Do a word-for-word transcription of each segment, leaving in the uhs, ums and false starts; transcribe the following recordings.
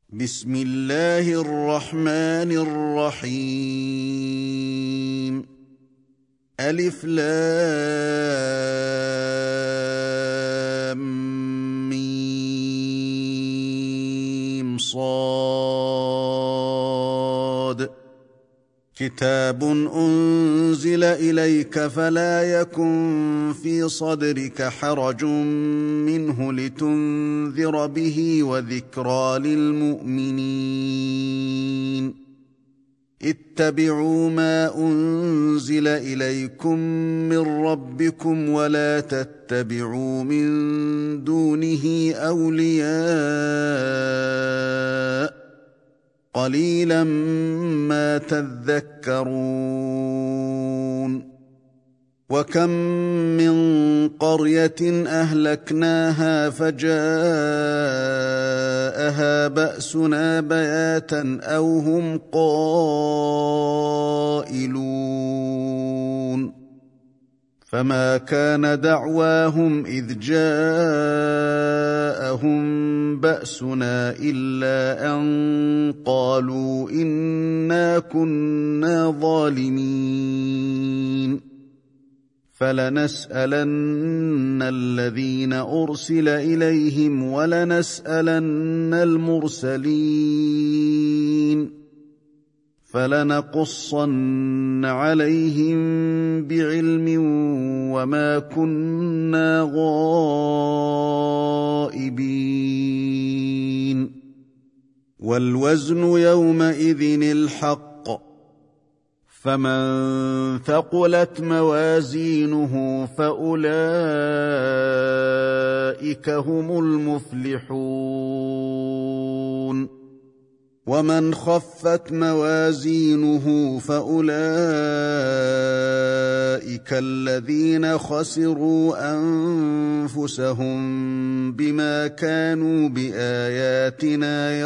بسم الله الرحمن الرحيم. ألف لام ميم صاد. كتاب أنزل إليك فلا يكن في صدرك حرج منه لتنذر به وذكرى للمؤمنين. اتبعوا ما أنزل إليكم من ربكم ولا تتبعوا من دونه أولياء قليلا ما تذكرون. وكم من قرية أهلكناها فجاءها بأسنا بياتا أو هم قائلون. فما كان دعواهم إذ جاءهم بأسنا إلا أن قالوا إنا كنا ظالمين. فلنسألن الذين أرسل إليهم ولنسألن المرسلين فلنقصن عليهم بعلم وما كنا غائبين. والوزن يومئذ الحق، فمن ثقلت موازينه فأولئك هم المفلحون. ومن خفت موازينه فأولئك الذين خسروا أنفسهم بما كانوا بآياتنا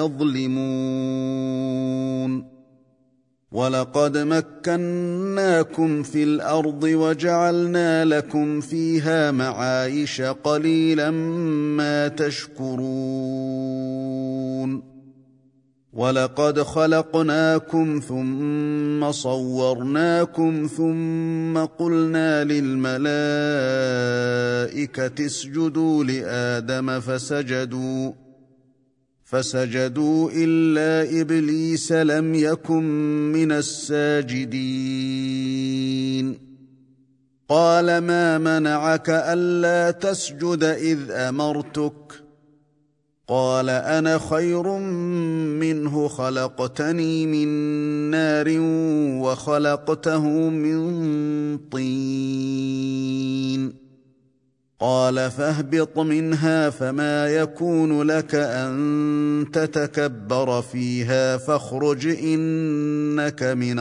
يظلمون. ولقد مكناكم في الأرض وجعلنا لكم فيها معايش قليلا ما تشكرون. ولقد خلقناكم ثم صورناكم ثم قلنا للملائكة اسجدوا لآدم فسجدوا فسجدوا إلا إبليس لم يكن من الساجدين. قال ما منعك ألا تسجد إذ أمرتك؟ قال أنا خير منه خلقتني من نار وخلقته من طين. قال فاهبط منها فما يكون لك أن تتكبر فيها فاخرج إنك من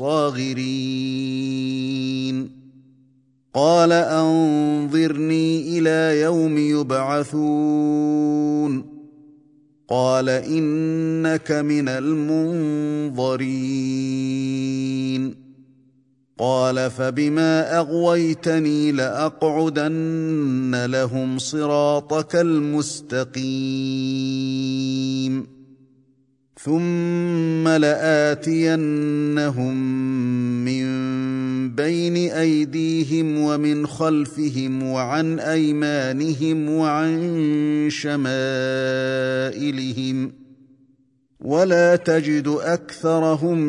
الصاغرين. قال أنظرني إلى يوم يبعثون. قال إنك من المنظرين. قال فبما أغويتني لأقعدن لهم صراطك المستقيم ثم لآتينهم من بين أيديهم ومن خلفهم وعن أيمانهم وعن شمائلهم ولا تجد أكثرهم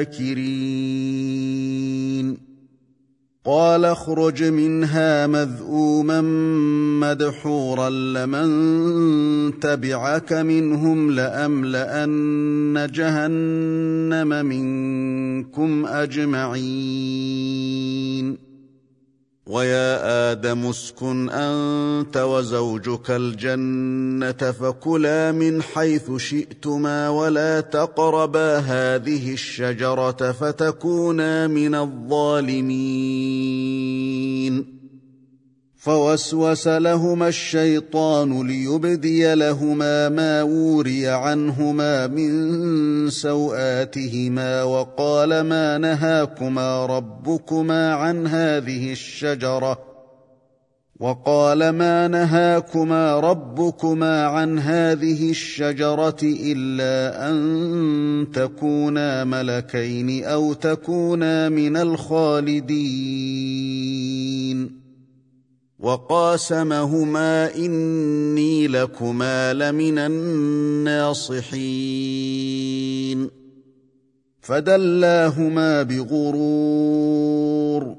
شاكرين. قال اخرج منها مذءوما مدحورا لمن تبعك منهم لأملأن جهنم منكم أجمعين. ويا آدم اسكن أنت وزوجك الجنة فكلا من حيث شئتما ولا تقربا هذه الشجرة فتكونا من الظالمين. فوسوس لهما الشيطان ليبدي لهما ما وري عنهما من سوآتهما وقال ما نهاكما ربكما عن هذه الشجرة وقال ما نهاكما ربكما عن هذه الشجرة إلا أن تكونا ملكين أو تكونا من الخالدين وقاسمهما إني لكما لمن الناصحين فدلاهما بغرور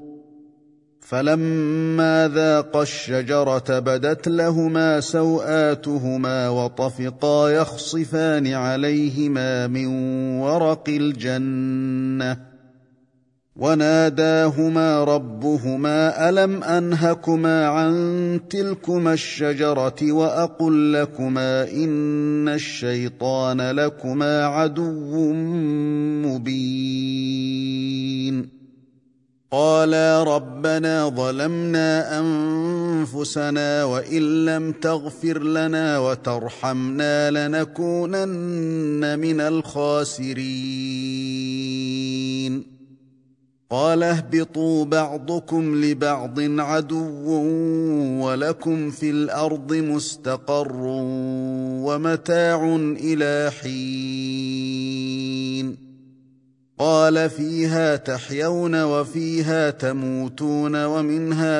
فلما ذاقا الشجرة بدت لهما سوآتهما وطفقا يخصفان عليهما من ورق الجنة وناداهما ربهما ألم أنهكما عن تلكما الشجرة وأقل لكما إن الشيطان لكما عدو مبين قالا ربنا ظلمنا أنفسنا وإن لم تغفر لنا وترحمنا لنكونن من الخاسرين قال اهبطوا بعضكم لبعض عدو ولكم في الأرض مستقر ومتاع إلى حين قال فيها تحيون وفيها تموتون ومنها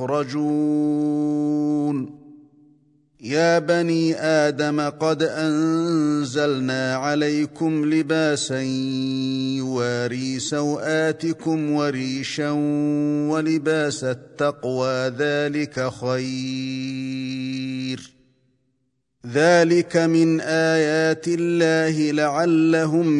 تخرجون يا بني آدم قد أنزلنا عليكم لباسا يواري سوآتكم وريشا ولباس التقوى ذلك خير ذلك من آيات الله لعلهم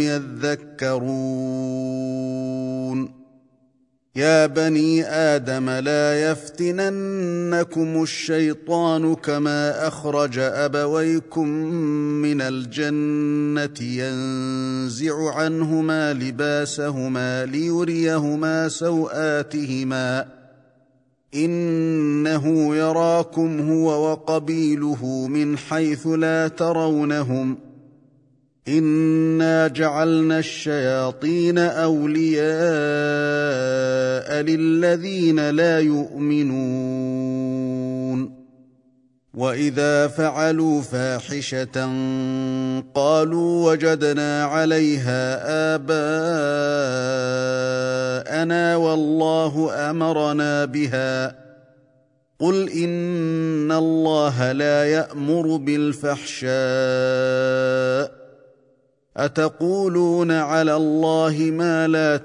يذكرون يا بني آدم لا يفتننكم الشيطان كما أخرج أبويكم من الجنة ينزع عنهما لباسهما ليريهما سوآتهما إنه يراكم هو وقبيله من حيث لا ترونهم إنا جعلنا الشياطين أولياء للذين لا يؤمنون وإذا فعلوا فاحشة قالوا وجدنا عليها آباءنا والله أمرنا بها قل إن الله لا يأمر بالفحشاء أتقولون على الله ما لا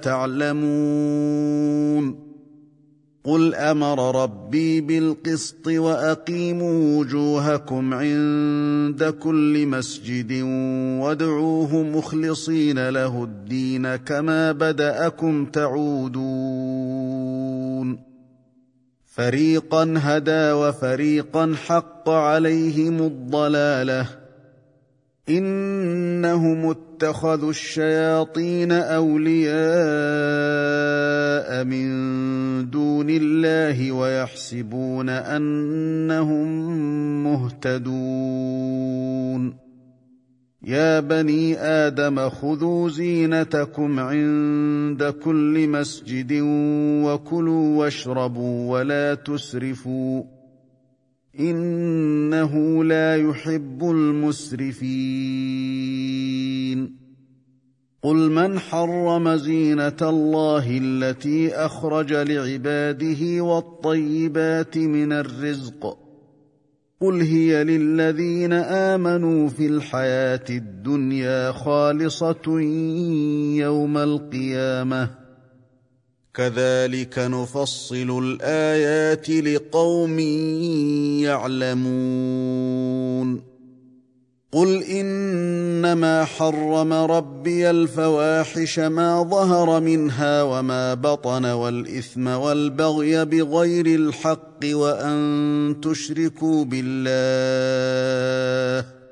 تعلمون قل أمر ربي بالقسط وأقيموا وجوهكم عند كل مسجد وادعوه مخلصين له الدين كما بدأكم تعودون فريقا هدى وفريقا حق عليهم الضلالة إنهم اتخذوا الشياطين أولياء من دون الله ويحسبون أنهم مهتدون يا بني آدم خذوا زينتكم عند كل مسجد وكلوا واشربوا ولا تسرفوا إنه لا يحب المسرفين قل من حرم زينة الله التي أخرج لعباده والطيبات من الرزق قل هي للذين آمنوا في الحياة الدنيا خالصة يوم القيامة كذلك نفصل الآيات لقوم يعلمون قل إنما حرم ربي الفواحش ما ظهر منها وما بطن والإثم والبغي بغير الحق وأن تشركوا بالله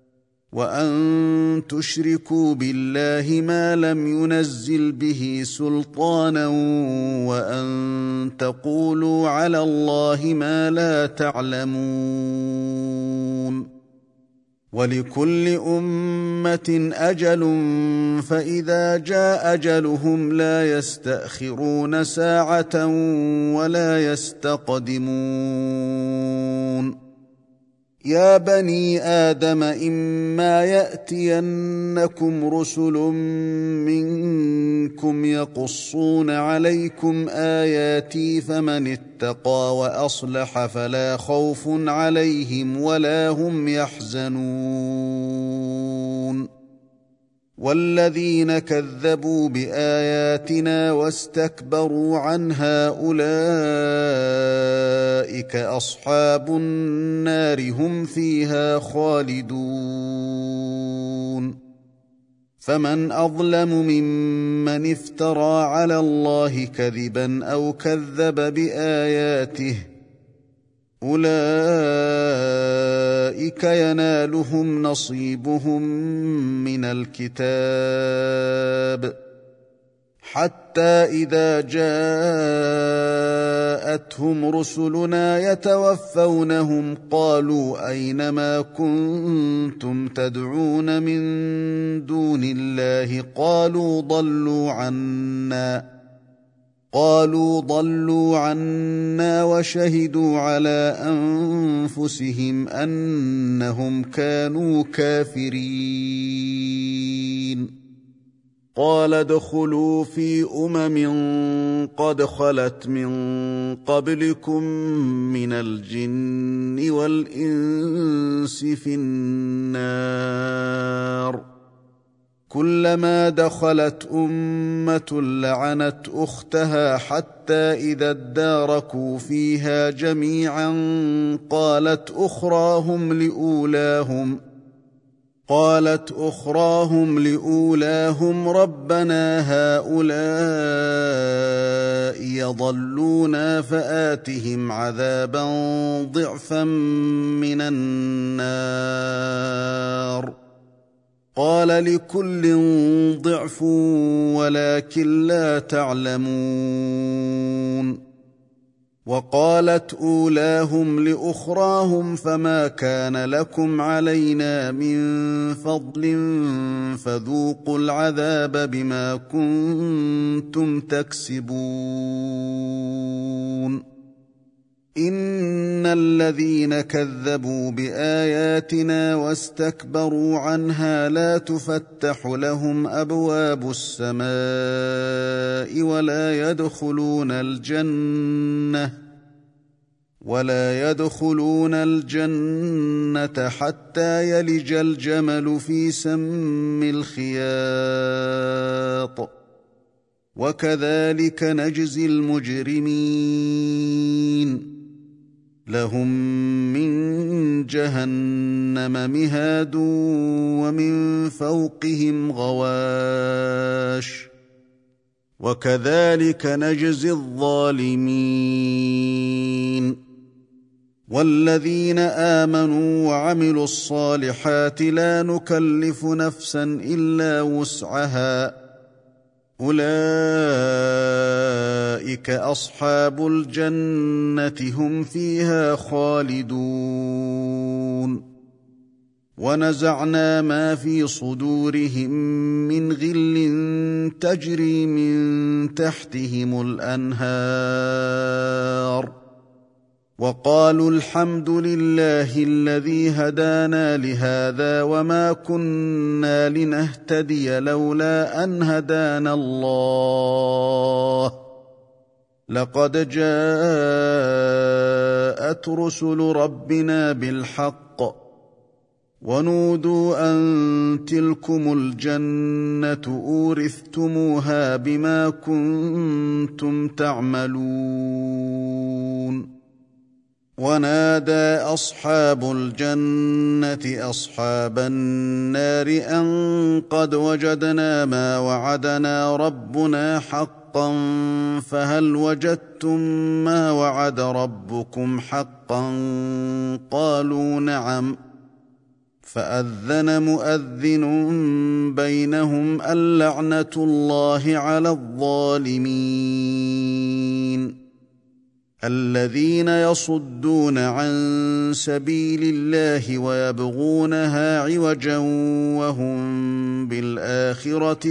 وأن تشركوا بالله ما لم ينزل به سلطانا وأن تقولوا على الله ما لا تعلمون ولكل أمة أجل فإذا جاء أجلهم لا يستأخرون ساعة ولا يستقدمون يا بني آدم إما يأتينكم رسل منكم يقصون عليكم آياتي فمن اتقى وأصلح فلا خوف عليهم ولا هم يحزنون والذين كذبوا بآياتنا واستكبروا عنها أولئك أصحاب النار هم فيها خالدون فمن أظلم ممن افترى على الله كذبا أو كذب بآياته أولئك ينالهم نصيبهم من الكتاب حتى إذا جاءتهم رسلنا يتوفونهم قالوا أين ما كنتم تدعون من دون الله قالوا ضلوا عنا قالوا ضلوا عنا وشهدوا على أنفسهم أنهم كانوا كافرين قال ادخلوا في أمم قد خلت من قبلكم من الجن والإنس في النار كلما دخلت أمة لعنت أختها حتى إذا اداركوا فيها جميعا قالت أخراهم لأولاهم قالت أخراهم لأولاهم ربنا هؤلاء يضلونا فآتهم عذابا ضعفا من النار قال لكل ضعف ولكن لا تعلمون وقالت أولاهم لأخراهم فما كان لكم علينا من فضل فذوقوا العذاب بما كنتم تكسبون إن الذين كذبوا بآياتنا واستكبروا عنها لا تفتح لهم أبواب السماء ولا يدخلون الجنة ولا يدخلون الجنة حتى يلج الجمل في سم الخياط وكذلك نجزي المجرمين لهم من جهنم مهاد ومن فوقهم غواش وكذلك نجزي الظالمين والذين آمنوا وعملوا الصالحات لا نكلف نفسا إلا وسعها أولئك أصحاب الجنة هم فيها خالدون ونزعنا ما في صدورهم من غل تجري من تحتهم الأنهار وقالوا الحمد لله الذي هدانا لهذا وما كنا لنهتدي لولا أن هدانا الله لقد جاءت رسل ربنا بالحق ونودوا أن تلكم الجنة أورثتموها بما كنتم تعملون ونادى أصحاب الجنة أصحاب النار أن قد وجدنا ما وعدنا ربنا حقا فهل وجدتم ما وعد ربكم حقا قالوا نعم فأذن مؤذن بينهم اللعنة الله على الظالمين الذين يصدون عن سبيل الله ويبغونها عوجا وهم بالآخرة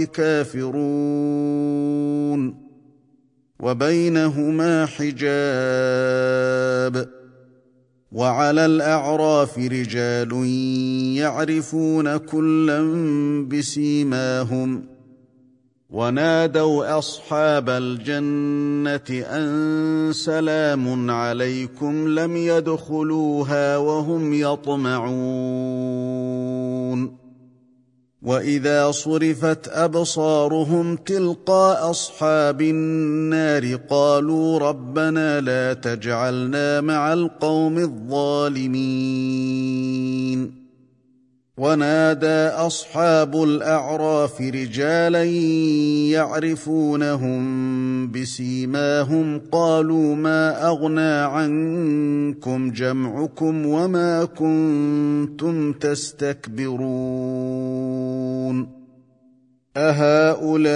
كافرون وبينهما حجاب وعلى الأعراف رجال يعرفون كلا بسيماهم ونادوا أصحاب الجنة أن سلام عليكم لم يدخلوها وهم يطمعون وإذا صرفت أبصارهم تلقاء أصحاب النار قالوا ربنا لا تجعلنا مع القوم الظالمين ونادى أصحاب الأعراف رجالا يعرفونهم بسيماهم قالوا ما أغنى عنكم جمعكم وما كنتم تستكبرون أهؤلاء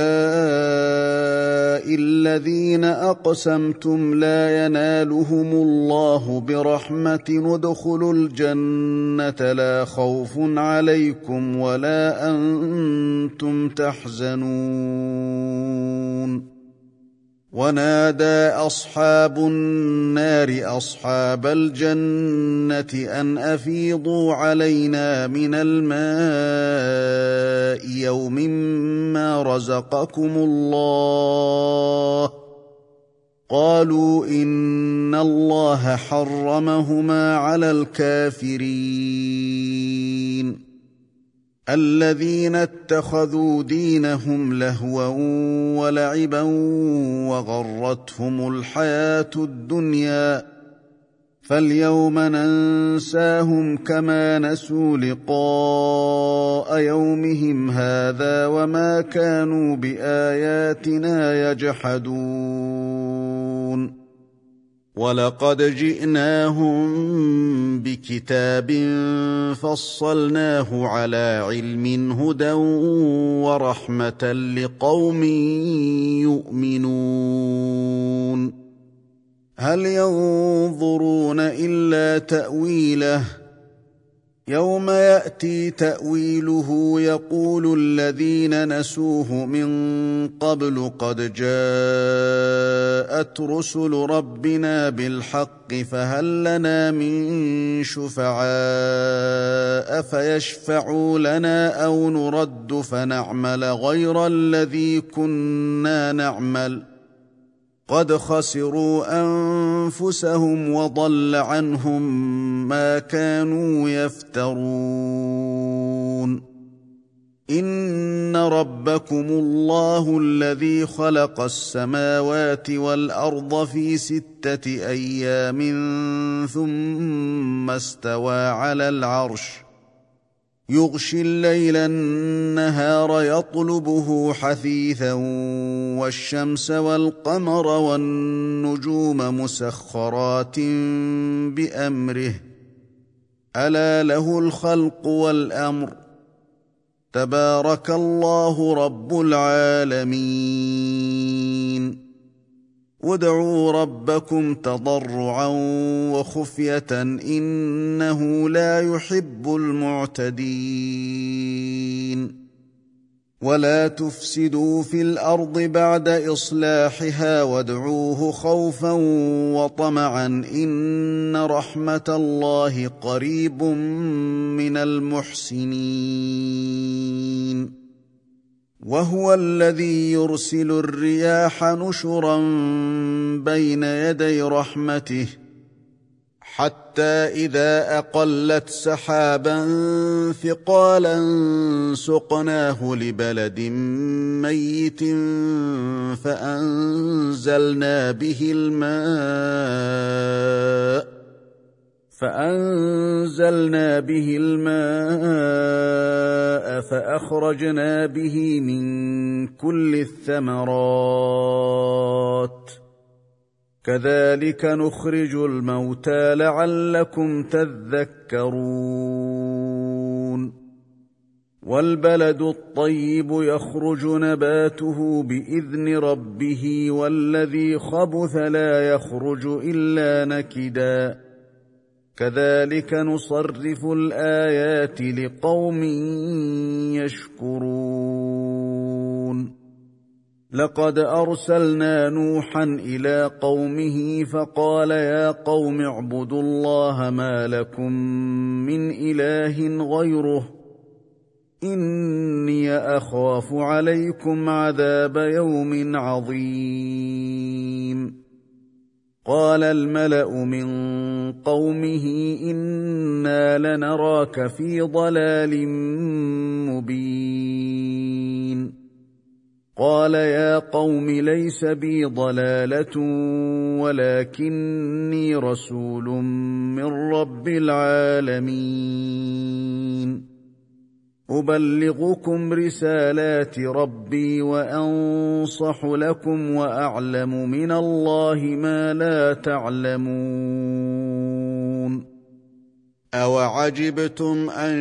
الذين أقسمتم لا ينالهم الله برحمة ادخلوا الجنة لا خوف عليكم ولا أنتم تحزنون ونادى أصحاب النار أصحاب الجنة أن أفيضوا علينا من الماء يوم ما رزقكم الله قالوا إن الله حرمهما على الكافرين الذين اتخذوا دينهم لهوا ولعبا وغرتهم الحياة الدنيا فاليوم ننساهم كما نسوا لقاء يومهم هذا وما كانوا بآياتنا يجحدون ولقد جئناهم بكتاب فصلناه على علم هدى ورحمة لقوم يؤمنون هل ينظرون إلا تأويله يوم يأتي تأويله يقول الذين نسوه من قبل قد جاءت رسل ربنا بالحق فهل لنا من شفعاء فيشفعوا لنا أو نرد فنعمل غير الذي كنا نعمل قد خسروا أنفسهم وضل عنهم ما كانوا يفترون إن ربكم الله الذي خلق السماوات والأرض في ستة أيام ثم استوى على العرش يغشي الليل النهار يطلبه حثيثا والشمس والقمر والنجوم مسخرات بأمره ألا له الخلق والأمر تبارك الله رب العالمين وادعوا ربكم تضرعا وخفية إنه لا يحب المعتدين ولا تفسدوا في الأرض بعد إصلاحها وادعوه خوفا وطمعا إن رحمة الله قريب من المحسنين وهو الذي يرسل الرياح نشرا بين يدي رحمته حتى إذا أقلت سحابا ثقالا سقناه لبلد ميت فأنزلنا به الماء فأنزلنا به الماء فأخرجنا به من كل الثمرات كذلك نخرج الموتى لعلكم تذكرون والبلد الطيب يخرج نباته بإذن ربه والذي خبث لا يخرج إلا نكدا كذلك نصرف الآيات لقوم يشكرون لقد أرسلنا نوحا إلى قومه فقال يا قوم اعبدوا الله ما لكم من إله غيره إني أخاف عليكم عذاب يوم عظيم قال الملأ من قومه إنا لنراك في ضلال مبين قال يا قوم ليس بي ضلالة ولكني رسول من رب العالمين أبلغكم رسالات ربي وأنصح لكم وأعلم من الله ما لا تعلمون أوعجبتم أن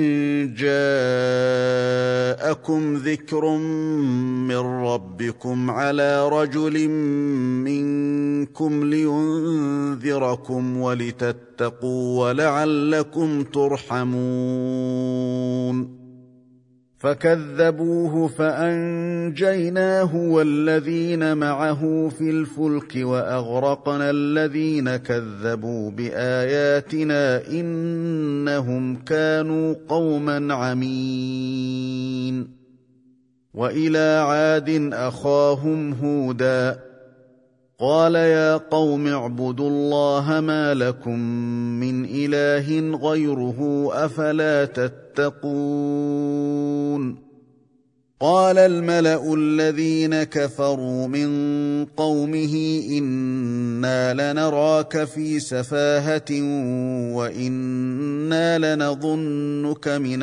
جاءكم ذكر من ربكم على رجل منكم لينذركم ولتتقوا ولعلكم ترحمون فكذبوه فأنجيناه والذين معه في الفلك وأغرقنا الذين كذبوا بآياتنا إنهم كانوا قوما عمين وإلى عاد أخاهم هودا قال يا قوم اعبدوا الله ما لكم من إله غيره أفلا تتقون قال الملأ الذين كفروا من قومه إنا لنراك في سفاهة وإنا لنظنك من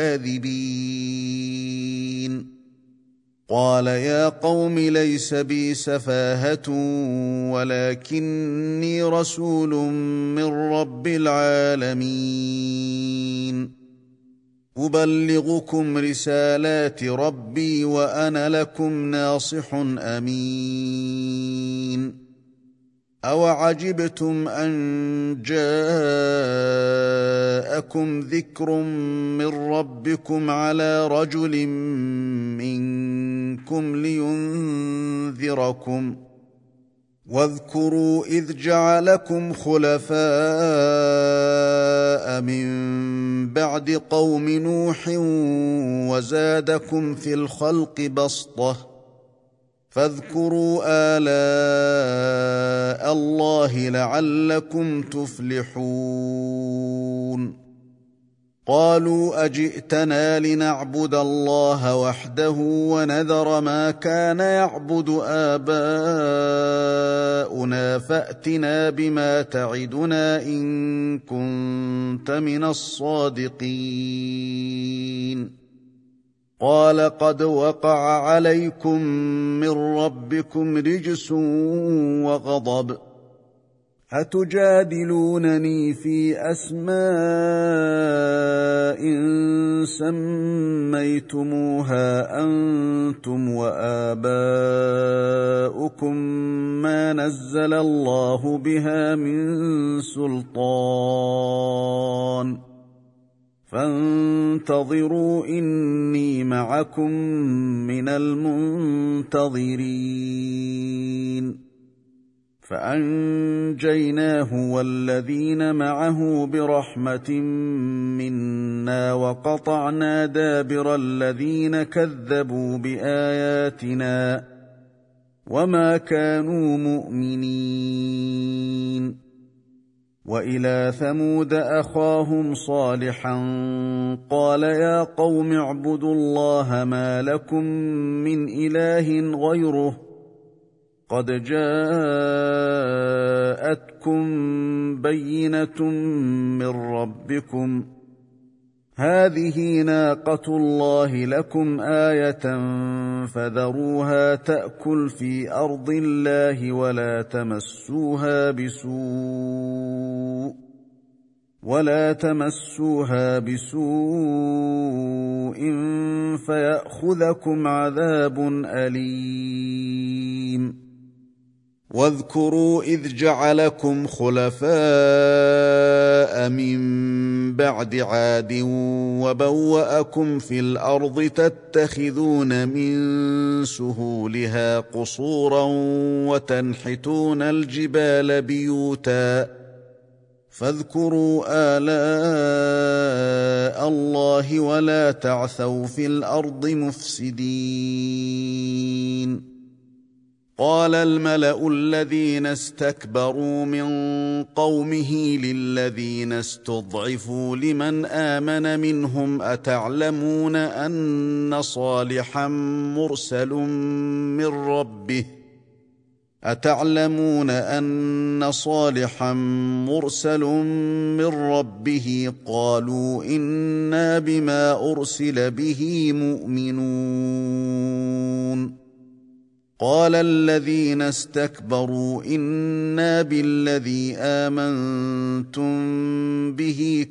الكاذبين قال يا قوم ليس بي سفاهة ولكني رسول من رب العالمين أبلغكم رسالات ربي وأنا لكم ناصح أمين أوعجبتم أن جاءكم ذكر من ربكم على رجل منكم لينذركم واذكروا إذ جعلكم خلفاء من بعد قوم نوح وزادكم في الخلق بسطة فاذكروا آلاء الله لعلكم تفلحون قالوا أجئتنا لنعبد الله وحده ونذر ما كان يعبد آباؤنا فأتنا بما تعدنا إن كنت من الصادقين قال قد وقع عليكم من ربكم رجس وغضب أتجادلونني في أسماء سميتموها أنتم وآباؤكم ما نزل الله بها من سلطان فانتظروا إني معكم من المنتظرين فأنجيناه والذين معه برحمة منا وقطعنا دابر الذين كذبوا بآياتنا وما كانوا مؤمنين وإلى ثمود أخاهم صالحا قال يا قوم اعبدوا الله ما لكم من إله غيره قد جاءتكم بينة من ربكم هذه ناقة الله لكم آية فذروها تأكل في أرض الله ولا تمسوها بسوء ولا تمسوها بسوء فيأخذكم عذاب أليم واذكروا إذ جعلكم خلفاء من بعد عاد وبوأكم في الأرض تتخذون من سهولها قصورا وتنحتون الجبال بيوتا فاذكروا آلاء الله ولا تعثوا في الأرض مفسدين قال الملأ الذين استكبروا من قومه للذين استضعفوا لمن آمن منهم أتعلمون أن صالحا مرسل من ربه أتعلمون أن صالحا مرسل من ربه قالوا إنا بما أرسل به مؤمنون قال الذين استكبروا إنا بالذي آمنتم به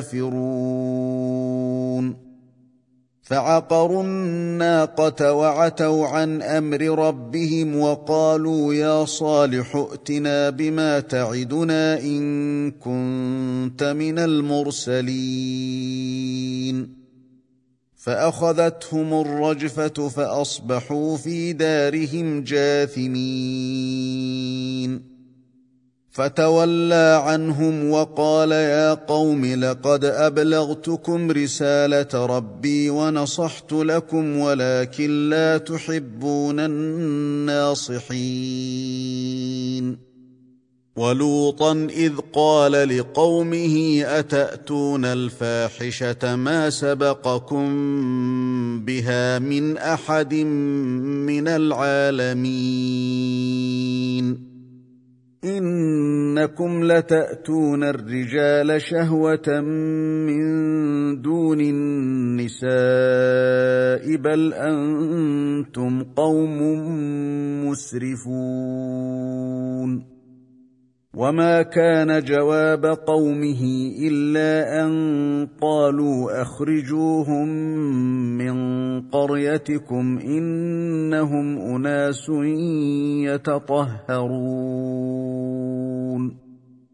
كافرون فعقروا الناقة وعتوا عن أمر ربهم وقالوا يا صالح ائتنا بما تعدنا إن كنت من المرسلين فأخذتهم الرجفة فأصبحوا في دارهم جاثمين فتولى عنهم وقال يا قوم لقد أبلغتكم رسالة ربي ونصحت لكم ولكن لا تحبون الناصحين ولوطا إذ قال لقومه أتأتون الفاحشة ما سبقكم بها من أحد من العالمين إنكم لتأتون الرجال شهوة من دون النساء بل أنتم قوم مسرفون وما كان جواب قومه إلا أن قالوا أخرجوهم من قريتكم إنهم أناس يتطهرون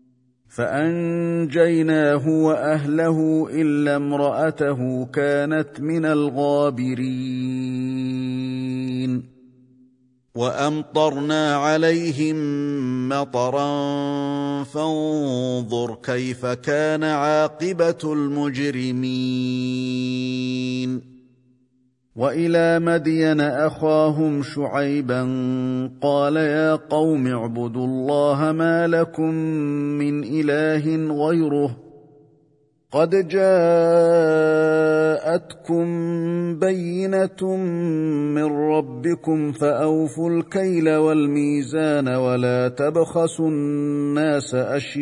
فأنجيناه وأهله إلا امرأته كانت من الغابرين وأمطرنا عليهم مطرا فانظر كيف كان عاقبة المجرمين وإلى مدين أخاهم شعيبا قال يا قوم اعبدوا الله ما لكم من إله غيره قد جاءتكم بينة من ربكم فأوفوا الكيل والميزان ولا تبخسوا الناس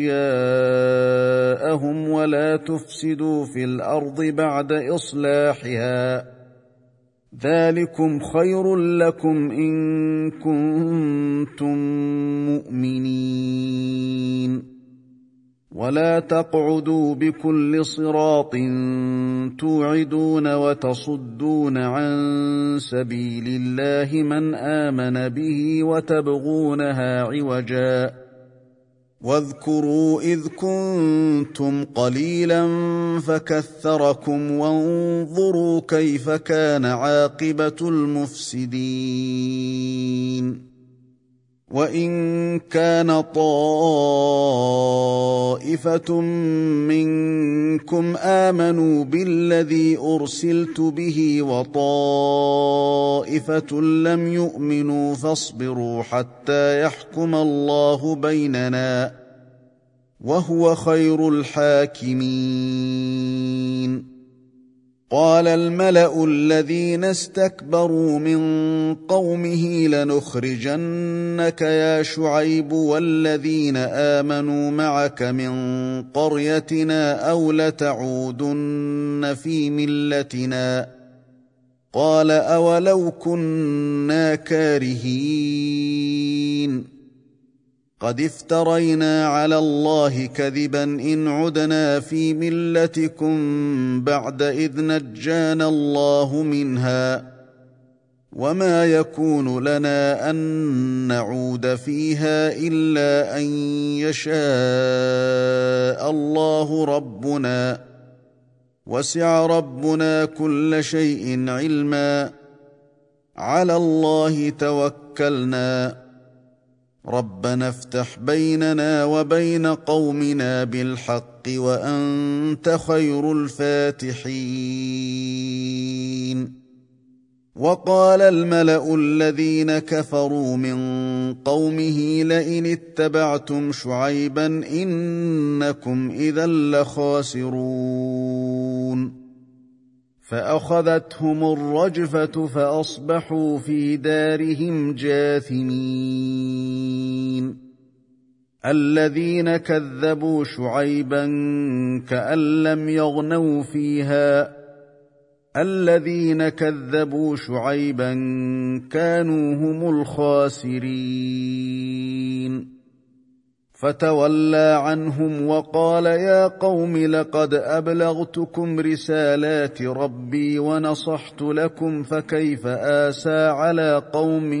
أشياءهم ولا تفسدوا في الأرض بعد إصلاحها ذلكم خير لكم إن كنتم مؤمنين ولا تقعدوا بكل صراط توعدون وتصدون عن سبيل الله من آمن به وتبغونها عوجا واذكروا إذ كنتم قليلا فكثركم وانظروا كيف كان عاقبة المفسدين وإن كان طائفة منكم آمنوا بالذي أرسلت به وطائفة لم يؤمنوا فاصبروا حتى يحكم الله بيننا وهو خير الحاكمين قال الملأ الذين استكبروا من قومه لنخرجنك يا شعيب والذين آمنوا معك من قريتنا أو لتعودن في ملتنا قال أولو كنا كارهين قد افترينا على الله كذبا إن عدنا في ملتكم بعد إذ نجانا الله منها وما يكون لنا أن نعود فيها إلا أن يشاء الله ربنا وسع ربنا كل شيء علما على الله توكلنا ربنا افتح بيننا وبين قومنا بالحق وأنت خير الفاتحين وقال الملأ الذين كفروا من قومه لئن اتبعتم شعيبا إنكم إذا لخاسرون فأخذتهم الرجفة فأصبحوا في دارهم جاثمين الذين كذبوا شعيبا كأن لم يغنوا فيها الذين كذبوا شعيبا كانوا هم الخاسرين فتولى عنهم وقال يا قوم لقد أبلغتكم رسالات ربي ونصحت لكم فكيف آسى على قوم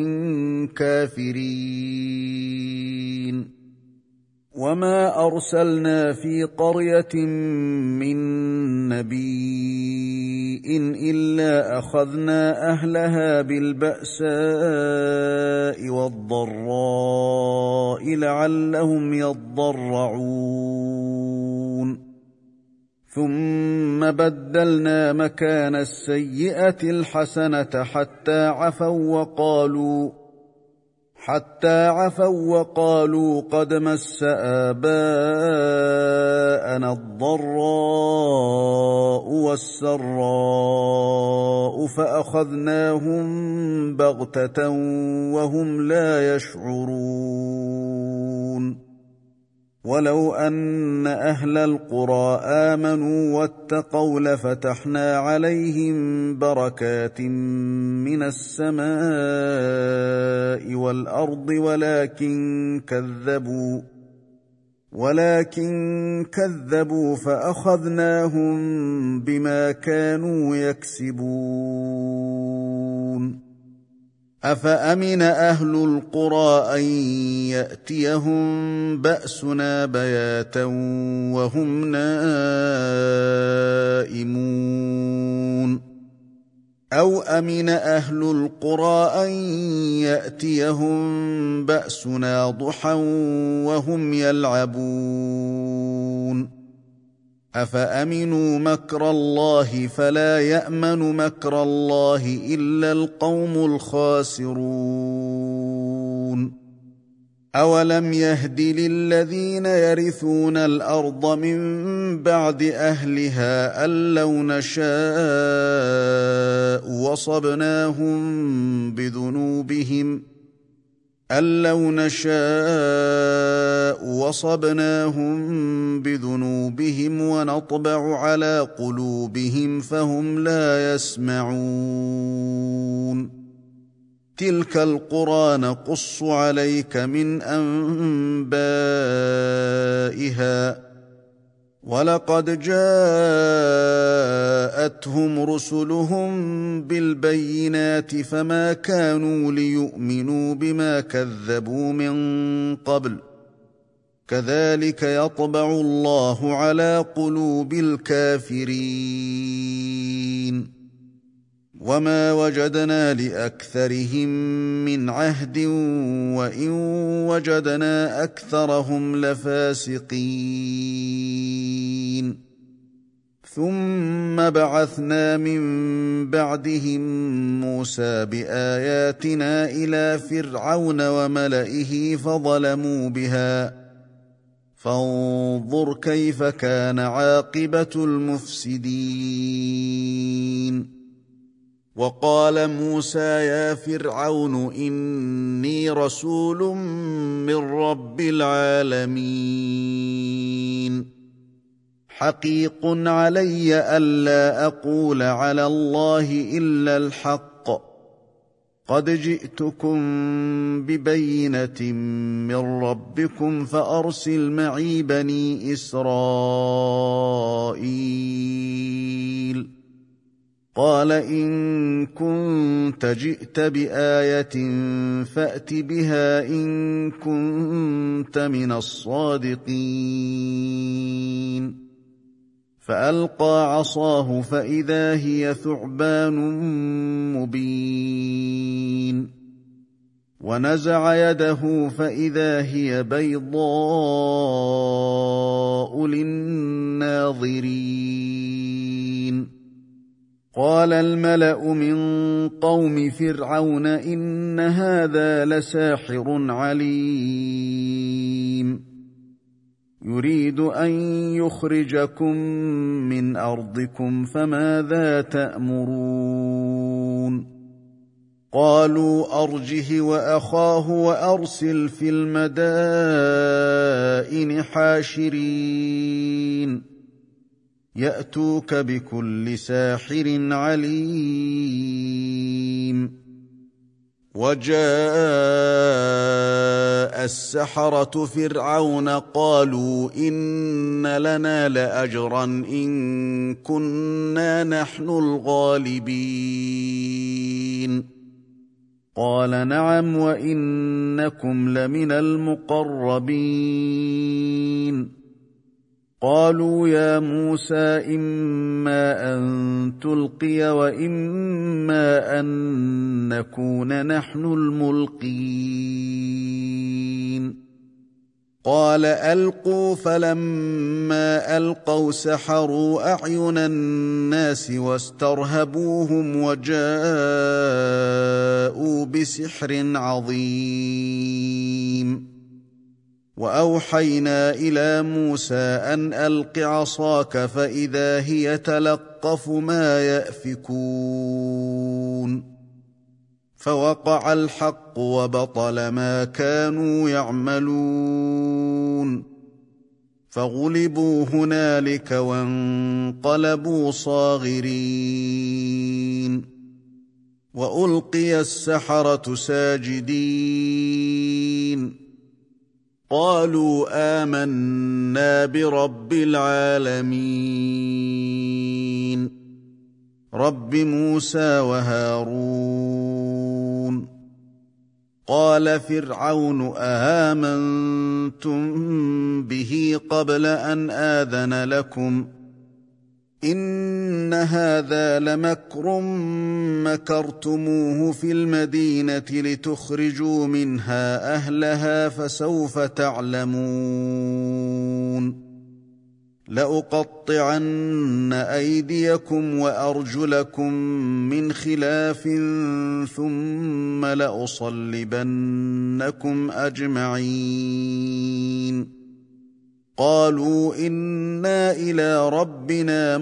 كافرين وما أرسلنا في قرية من نبي إلا أخذنا أهلها بالبأساء والضراء لعلهم يضرعون ثم بدلنا مكان السيئة الحسنة حتى عفوا وقالوا حتى عفوا وقالوا قد مس آباءنا الضراء والسراء فأخذناهم بغتة وهم لا يشعرون ولو أن أهل القرى آمنوا واتقوا لفتحنا عليهم بركات من السماء والأرض ولكن كذبوا ولكن كذبوا فأخذناهم بما كانوا يكسبون أفأمن أهل القرى أن يأتيهم بأسنا بياتا وهم نائمون أو أمن أهل القرى أن يأتيهم بأسنا ضحى وهم يلعبون أفأمنوا مكر الله فلا يأمن مكر الله إلا القوم الخاسرون أولم يهد للذين يرثون الأرض من بعد أهلها أن لو نشاء وصبناهم بذنوبهم أن لو نشاء وصبناهم بذنوبهم ونطبع على قلوبهم فهم لا يسمعون تلك القرى نقص عليك من أنبائها ولقد جاءتهم رسلهم بالبينات فما كانوا ليؤمنوا بما كذبوا من قبل كذلك يطبع الله على قلوب الكافرين وما وجدنا لأكثرهم من عهد وإن وجدنا أكثرهم لفاسقين ثم بعثنا من بعدهم موسى بآياتنا إلى فرعون وملئه فظلموا بها فانظر كيف كان عاقبة المفسدين وقال موسى يا فرعون إني رسول من رب العالمين حقيق علي ألا أقول على الله إلا الحق قد جئتكم ببينة من ربكم فأرسل معي بني إسرائيل. قال إن كنت جئت بآية فأت بها إن كنت من الصادقين. فألقى عصاه فإذا هي ثعبان مبين، ونزع يده فإذا هي بيضاء للناظرين. قال الملأ من قوم فرعون إن هذا لساحر عليم، يريد أن يخرجكم من أرضكم فماذا تأمرون؟ قالوا أرجه وأخاه وأرسل في المدائن حاشرين يأتوك بكل ساحر عليم. وجاء السحرة فرعون قالوا إن لنا لأجرا إن كنا نحن الغالبين. قال نعم وإنكم لمن المقربين. قالوا يا موسى إما أن تلقي وإما أن نكون نحن الملقين. قال ألقوا، فلما ألقوا سحروا أعين الناس واسترهبوهم وجاءوا بسحر عظيم. وأوحينا إلى موسى أن ألق عصاك فإذا هي تلقف ما يأفكون. فوقع الحق وبطل ما كانوا يعملون، فغلبوا هنالك وانقلبوا صاغرين. وألقي السحرة ساجدين قالوا آمنا برب العالمين رب موسى وهارون. قال فرعون آمنتم به قبل أن آذن لكم إن هذا لمكر مكرتموه في المدينة لتخرجوا منها أهلها فسوف تعلمون. لأقطعن أيديكم وأرجلكم من خلاف ثم لأصلبنكم أجمعين. قالوا إنا إلى ربنا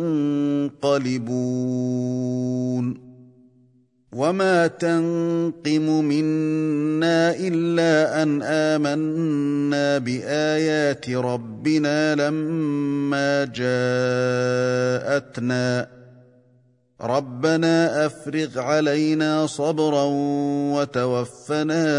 منقلبون. وما تنقم منا إلا أن آمنا بآيات ربنا لما جاءتنا ربنا أفرغ علينا صبرا وتوفنا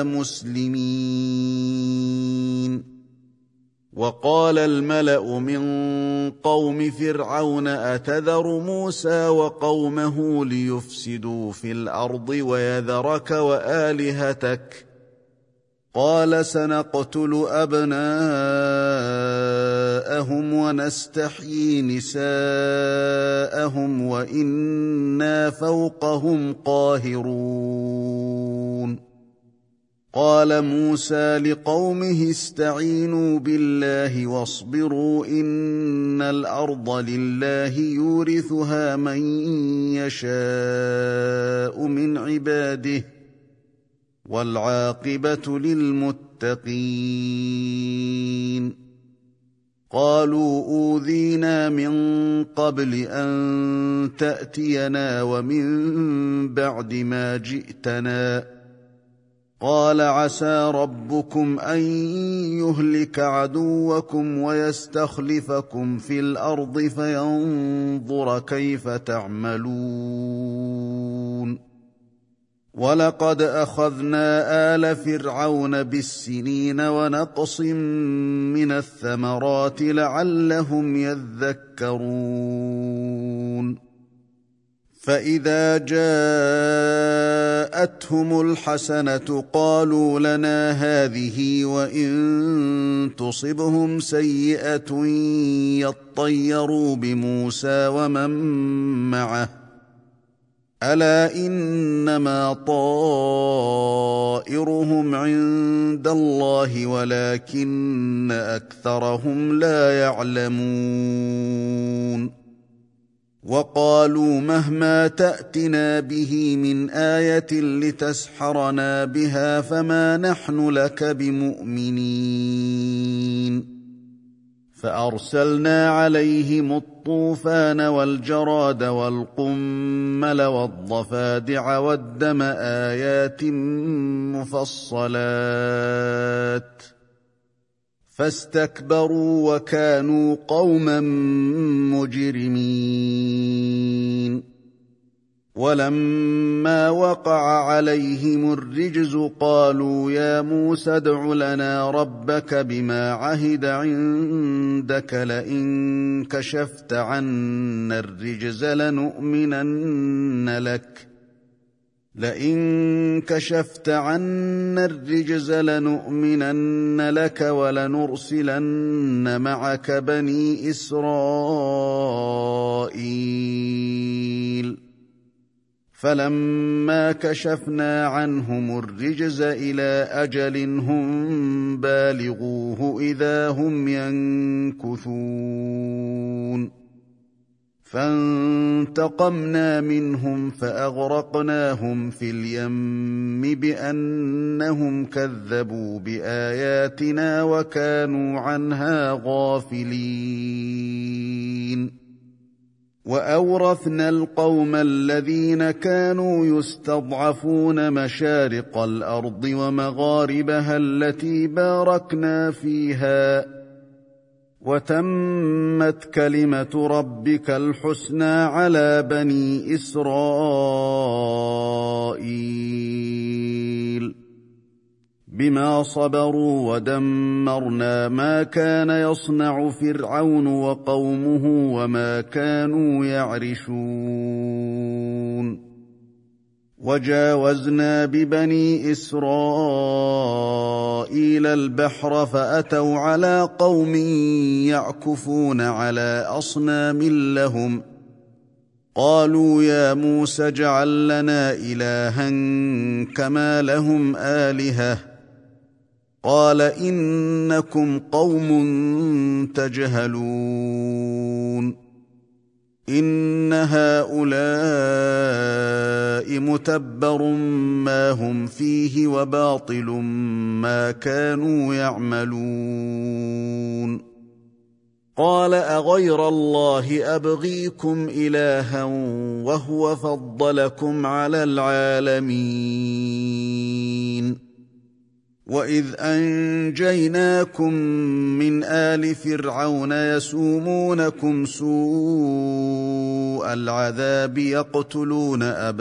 مسلمين. وقال الملأ من قوم فرعون أتذر موسى وقومه ليفسدوا في الأرض ويذرك وآلهتك؟ قال سنقتل أبناءهم ونستحيي نساءهم وإنا فوقهم قاهرون. قال موسى لقومه استعينوا بالله واصبروا إن الأرض لله يورثها من يشاء من عباده والعاقبة للمتقين. قالوا أوذينا من قبل أن تأتينا ومن بعد ما جئتنا. قال عسى ربكم أن يهلك عدوكم ويستخلفكم في الأرض فينظر كيف تعملون. ولقد أخذنا آل فرعون بالسنين ونقص من الثمرات لعلهم يذكرون فإذا جاءتهم الحسنة قالوا لنا هذه وإن تصبهم سيئة يطيروا بموسى ومن معه ألا إنما طائرهم عند الله ولكن أكثرهم لا يعلمون وقالوا مهما تأتنا به من آية لتسحرنا بها فما نحن لك بمؤمنين فأرسلنا عليهم الطوفان والجراد والقمل والضفادع والدم آيات مفصلات فاستكبروا وكانوا قوما مجرمين ولما وقع عليهم الرجز قالوا يا موسى ادع لنا ربك بما عهد عندك لئن كشفت عنا الرجز لنؤمنن لك لئن كشفت عنا الرجز لنؤمنن لك ولنرسلن معك بني إسرائيل فلما كشفنا عنهم الرجز إلى أجل هم بالغوه إذا هم ينكثون فانتقمنا منهم فأغرقناهم في اليم بأنهم كذبوا بآياتنا وكانوا عنها غافلين وأورثنا القوم الذين كانوا يستضعفون مشارق الأرض ومغاربها التي باركنا فيها وتمت كلمة ربك الحسنى على بني إسرائيل بما صبروا ودمرنا ما كان يصنع فرعون وقومه وما كانوا يعرشون وجاوزنا ببني إسرائيل البحر فأتوا على قوم يعكفون على أصنام لهم قالوا يا موسى اجعل لنا إلها كما لهم آلهة قال إنكم قوم تجهلون إن هؤلاء متبر ما هم فيه وباطل ما كانوا يعملون قال أغير الله أبغيكم إلها وهو فضلكم على العالمين وإذ أنجيناكم من آل فرعون يسومونكم سوء العذاب يقتلون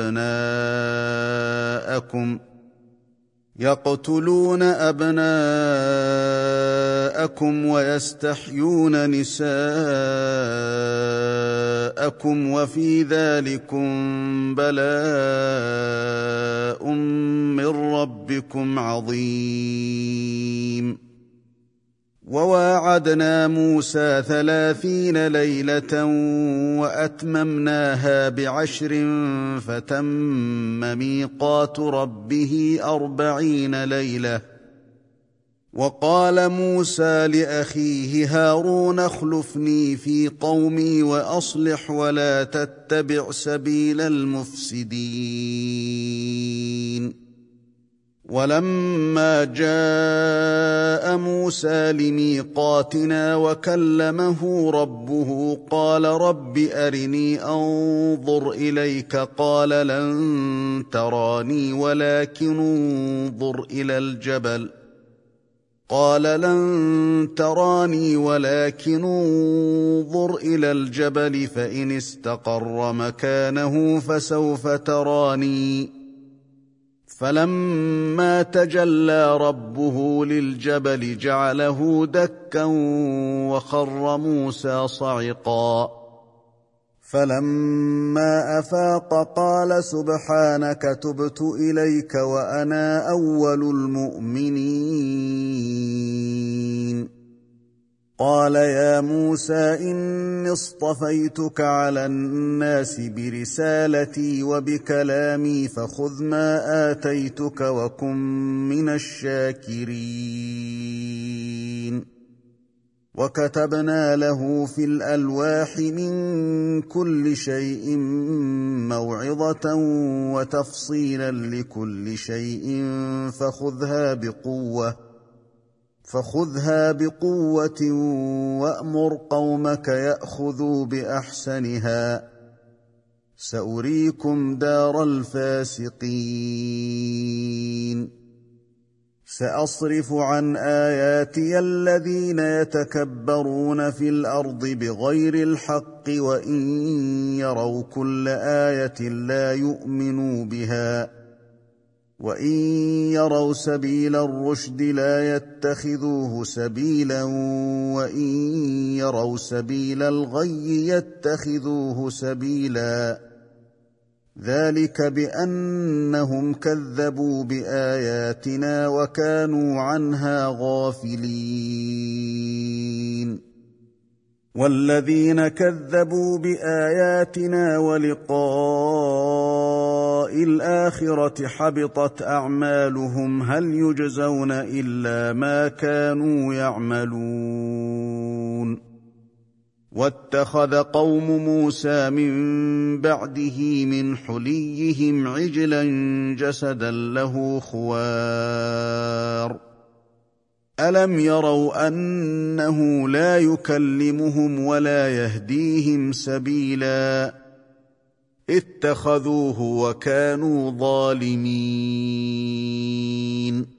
أبناءكم يقتلون أبناءكم ويستحيون نساءكم وفي ذلكم بلاء من ربكم عظيم وواعدنا موسى ثلاثين ليلة وأتممناها بعشر فتم ميقات ربه أربعين ليلة وقال موسى لأخيه هارون اخلفني في قومي وأصلح ولا تتبع سبيل المفسدين ولما جاء موسى لميقاتنا وكلمه ربه قال رب أرني أنظر إليك قال لن تراني ولكن انظر إلى الجبل قال لن تراني ولكن انظر إلى الجبل فإن استقر مكانه فسوف تراني فلما تجلى ربه للجبل جعله دكا وخر موسى صعقا فلما أفاق قال سبحانك تبت إليك وأنا أول المؤمنين قال يا موسى إني اصطفيتك على الناس برسالتي وبكلامي فخذ ما آتيتك وكن من الشاكرين وكتبنا له في الألواح من كل شيء موعظة وتفصيلا لكل شيء فخذها بقوة فخذها بقوة وأمر قومك يأخذوا بأحسنها سأريكم دار الفاسقين سأصرف عن آياتي الذين يتكبرون في الأرض بغير الحق وإن يروا كل آية لا يؤمنوا بها وإن يروا سبيل الرشد لا يتخذوه سبيلا وإن يروا سبيل الغي يتخذوه سبيلا ذلك بأنهم كذبوا بآياتنا وكانوا عنها غافلين والذين كذبوا بآياتنا ولقاء الآخرة حبطت أعمالهم هل يجزون إلا ما كانوا يعملون واتخذ قوم موسى من بعده من حليهم عجلا جسدا له خوار ألم يروا أنه لا يكلمهم ولا يهديهم سبيلا اتخذوه وكانوا ظالمين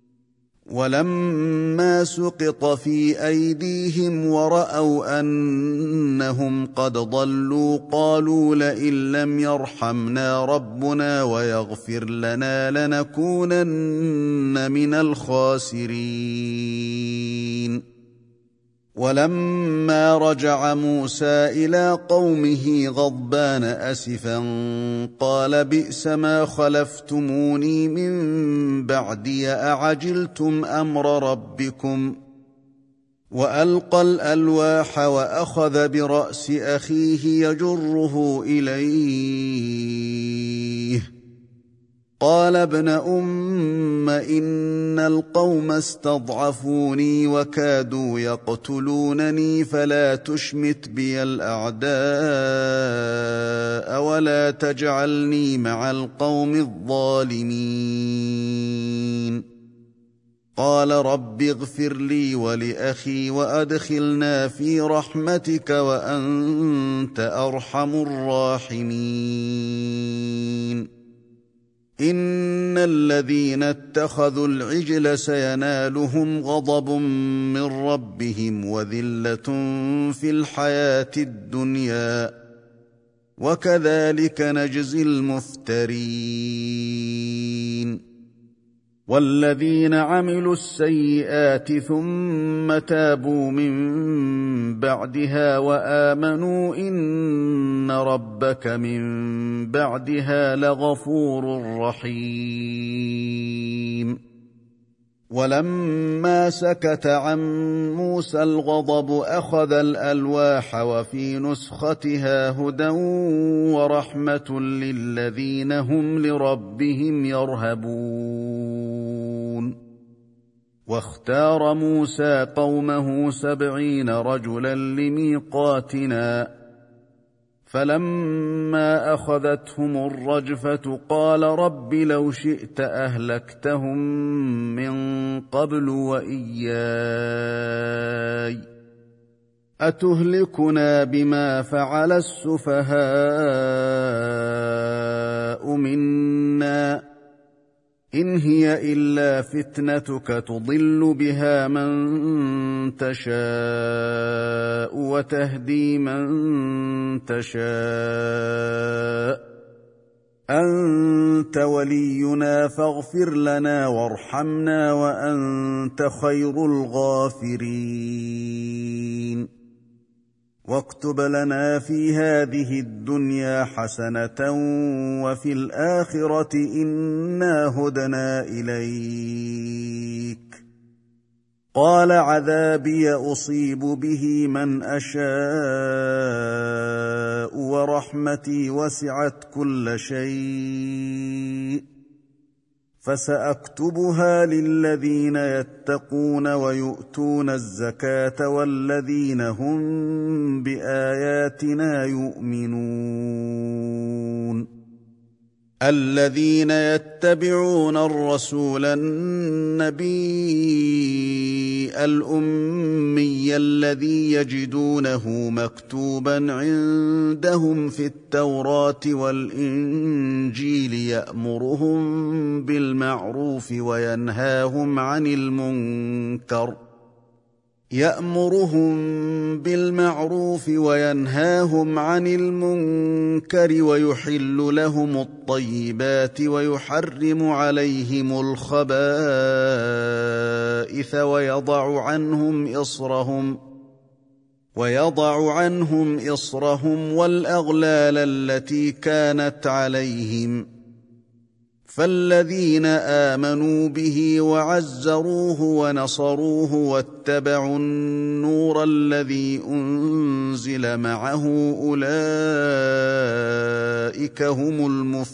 ولما سقط في أيديهم ورأوا أنهم قد ضلوا قالوا لئن لم يرحمنا ربنا ويغفر لنا لنكونن من الخاسرين ولما رجع موسى إلى قومه غضبان أسفا قال بئس ما خلفتموني من بعدي أعجلتم أمر ربكم وألقى الألواح وأخذ برأس أخيه يجره إليه قال ابن أم إن القوم استضعفوني وكادوا يقتلونني فلا تشمت بي الأعداء ولا تجعلني مع القوم الظالمين قال رب اغفر لي ولأخي وأدخلنا في رحمتك وأنت أرحم الراحمين إن الذين اتخذوا العجل سينالهم غضب من ربهم وذلة في الحياة الدنيا وكذلك نجزي المفترين والذين عملوا السيئات ثم تابوا من بعدها وآمنوا إن ربك من بعدها لغفور رحيم ولما سكت عن موسى الغضب أخذ الألواح وفي نسختها هدى ورحمة للذين هم لربهم يرهبون واختار موسى قومه سبعين رجلا لميقاتنا فلما أخذتهم الرجفة قال رب لو شئت أهلكتهم من قبل وإياي أتهلكنا بما فعل السفهاء منا إن هي إلا فتنتك تضل بها من تشاء وتهدي من تشاء أنت ولينا فاغفر لنا وارحمنا وأنت خير الغافرين. واكتب لنا في هذه الدنيا حسنة وفي الآخرة إنا هدنا إليك. قال عذابي أصيب به من أشاء ورحمتي وسعت كل شيء فسأكتبها للذين يتقون ويؤتون الزكاة والذين هم بآياتنا يؤمنون. الذين يتبعون الرسول النبي الأمي الذي يجدونه مكتوبا عندهم في التوراة والإنجيل يأمرهم بالمعروف وينهاهم عن المنكر يأمرهم بالمعروف وينهاهم عن المنكر ويحل لهم الطيبات ويحرم عليهم الخبائث ويضع عنهم إصرهم ويضع عنهم إصرهم والأغلال التي كانت عليهم. فالذين آمنوا به وعزروه ونصروه واتبعوا النور الذي أنزل معه أولئك هم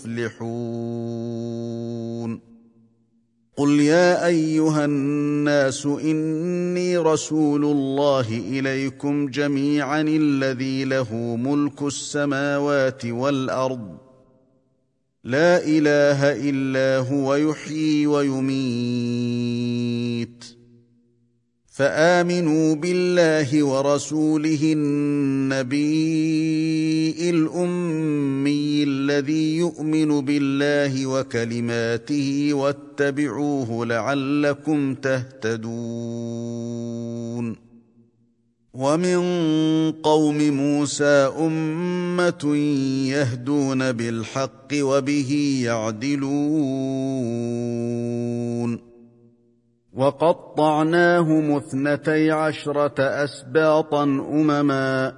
المفلحون. قل يا أيها الناس إني رسول الله إليكم جميعا الذي له ملك السماوات والأرض لا إله إلا هو يحيي ويميت. فآمنوا بالله ورسوله النبي الأمي الذي يؤمن بالله وكلماته واتبعوه لعلكم تهتدون. ومن قوم موسى أمة يهدون بالحق وبه يعدلون. وقطعناهم اثنتي عشرة أسباطا أمما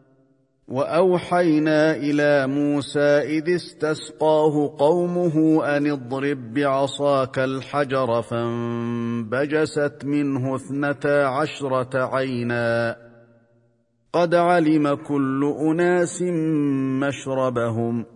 وأوحينا إلى موسى إذ استسقاه قومه أن اضرب بعصاك الحجر فانبجست منه اثنتا عشرة عينا قد علم كل أناس مشربهم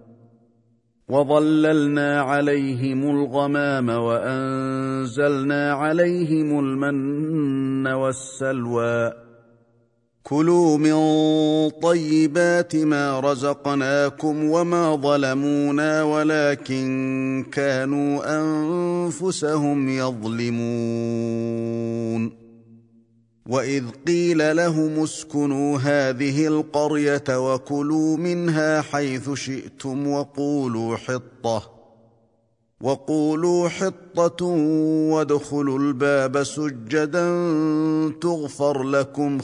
وظللنا عليهم الغمام وأنزلنا عليهم المن والسلوى كلوا من طيبات ما رزقناكم وما ظلمونا ولكن كانوا أنفسهم يظلمون. وإذ قيل لهم اسكنوا هذه القرية وكلوا منها حيث شئتم وقولوا حطة وقولوا حطة وادخلوا الباب سجدا تغفر لكم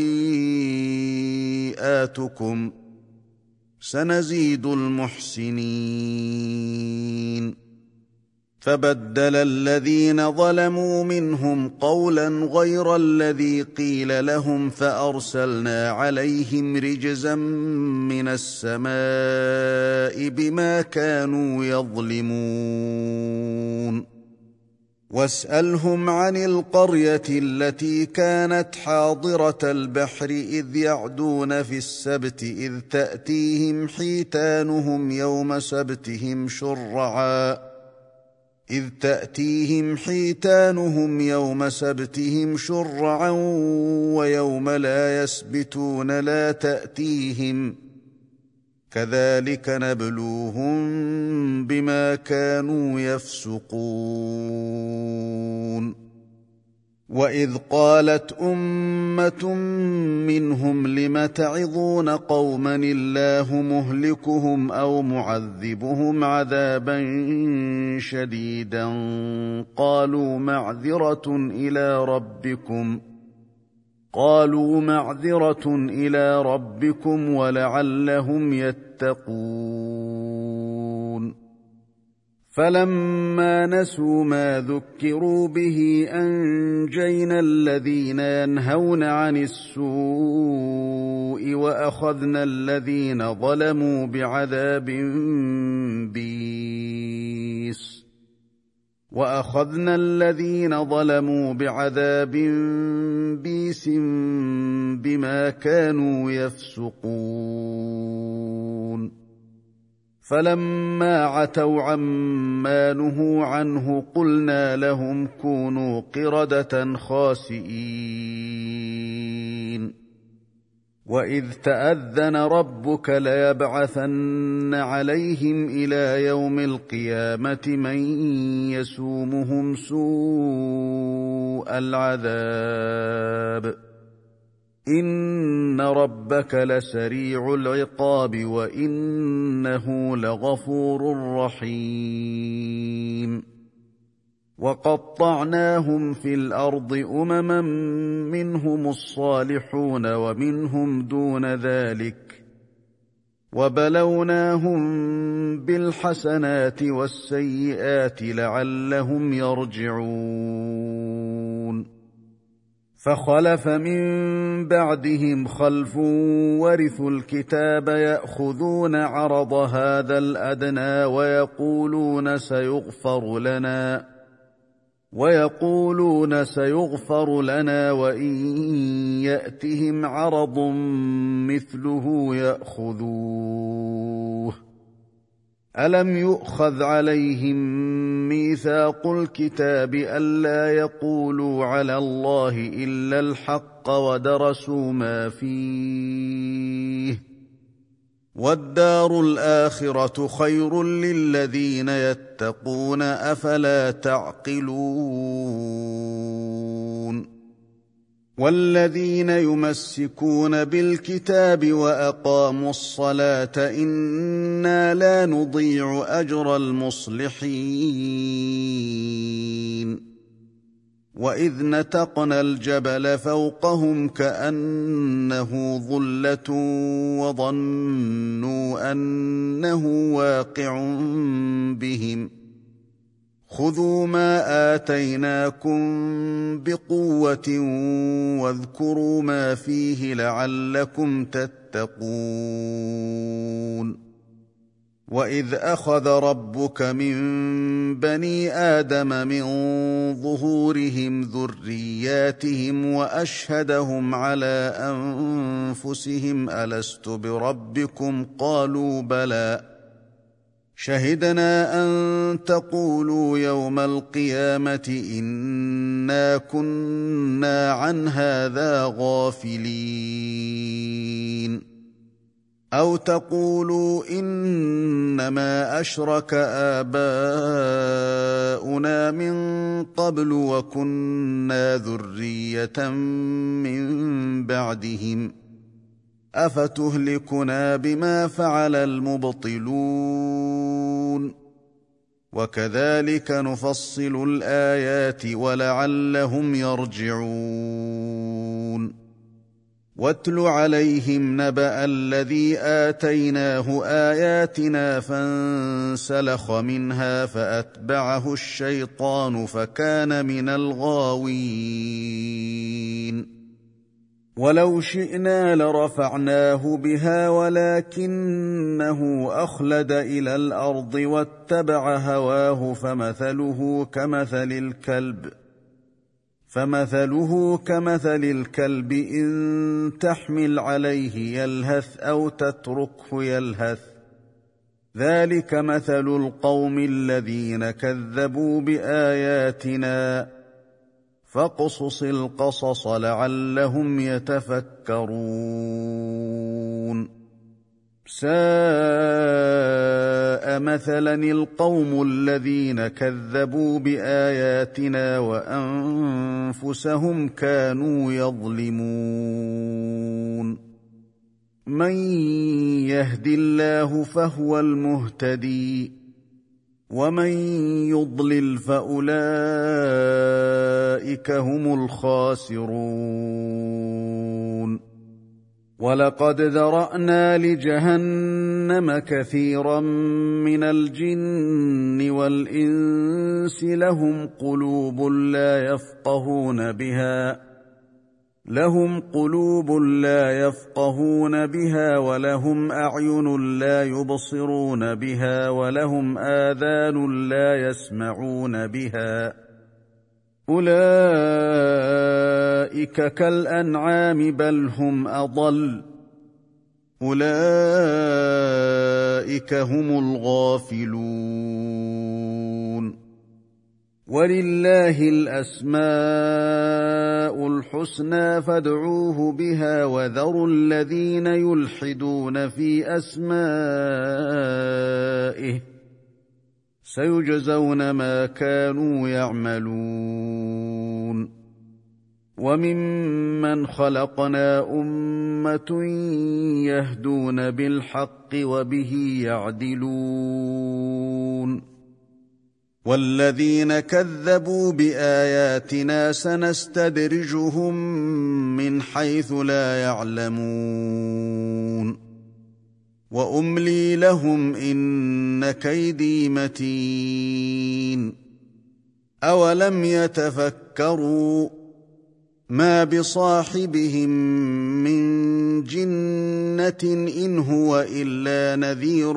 خطيئاتكم سنزيد المحسنين. فبدل الذين ظلموا منهم قولا غير الذي قيل لهم فأرسلنا عليهم رجزا من السماء بما كانوا يظلمون. واسألهم عن القرية التي كانت حاضرة البحر إذ يعدون في السبت إذ تأتيهم حيتانهم يوم سبتهم شرعا إذ تأتيهم حيتانهم يوم سبتهم شرعا ويوم لا يسبتون لا تأتيهم كذلك نبلوهم بما كانوا يفسقون. وإذ قالت أمة منهم لم تعظون قوما الله مهلكهم أو معذبهم عذابا شديدا قالوا معذرة إلى ربكم قالوا معذرة إلى ربكم ولعلهم يتقون. فلما نسوا ما ذكروا به أنجينا الذين ينهون عن السوء وأخذنا الذين ظلموا بعذاب بئيس وأخذنا الذين ظلموا بعذاب بئيس بما كانوا يفسقون فلما عتوا عما نهوا عنه قلنا لهم كونوا قردة خاسئين وإذ تأذن ربك ليبعثن عليهم إلى يوم القيامة من يسومهم سوء العذاب إن ربك لسريع العقاب وإنه لغفور رحيم وقطعناهم في الأرض أمما منهم الصالحون ومنهم دون ذلك وبلوناهم بالحسنات والسيئات لعلهم يرجعون فخلف من بعدهم خلف ورثوا الكتاب يأخذون عرض هذا الأدنى ويقولون سيغفر لنا ويقولون سيغفر لنا وإن يأتهم عرض مثله يأخذوه ألم يؤخذ عليهم ميثاق الكتاب ألا يقولوا على الله إلا الحق ودرسوا ما فيه والدار الآخرة خير للذين يتقون أفلا تعقلون والذين يمسكون بالكتاب وأقاموا الصلاة إنا لا نضيع أجر المصلحين وإذ نتقنا الجبل فوقهم كأنه ظلة وظنوا أنه واقع بهم خذوا ما آتيناكم بقوة واذكروا ما فيه لعلكم تتقون وإذ أخذ ربك من بني آدم من ظهورهم ذرياتهم وأشهدهم على أنفسهم ألست بربكم قالوا بلى شهدنا أن تقولوا يوم القيامة إنا كنا عن هذا غافلين أو تقولوا إنما أشرك آباؤنا من قبل وكنا ذرية من بعدهم أفتهلكنا بما فعل المبطلون وكذلك نفصل الآيات ولعلهم يرجعون واتل عليهم نبأ الذي آتيناه آياتنا فانسلخ منها فأتبعه الشيطان فكان من الغاوين ولو شئنا لرفعناه بها ولكنه أخلد إلى الأرض واتبع هواه فمثله كمثل الكلب فمثله كمثل الكلب إن تحمل عليه يلهث أو تتركه يلهث ذلك مثل القوم الذين كذبوا بآياتنا فاقصص القصص لعلهم يتفكرون ساء مثلا القوم الذين كذبوا بآياتنا وأنفسهم كانوا يظلمون من يهد الله فهو المهتدي ومن يضلل فأولئك هم الخاسرون ولقد ذرأنا لجهنم جهنم كثيرا من الجن والإنس لهم قلوب لا يفقهون بها لهم قلوب لا يفقهون بها ولهم أعين لا يبصرون بها ولهم آذان لا يسمعون بها أولئك كالأنعام بل هم أضل أولئك هم الغافلون ولله الأسماء الحسنى فادعوه بها وذروا الذين يلحدون في أسمائه سيجزون ما كانوا يعملون وممن خلقنا أمة يهدون بالحق وبه يعدلون والذين كذبوا بآياتنا سنستدرجهم من حيث لا يعلمون وأملي لهم إن كيدي متين أولم يتفكروا ما بصاحبهم من جنة إن هو إلا نذير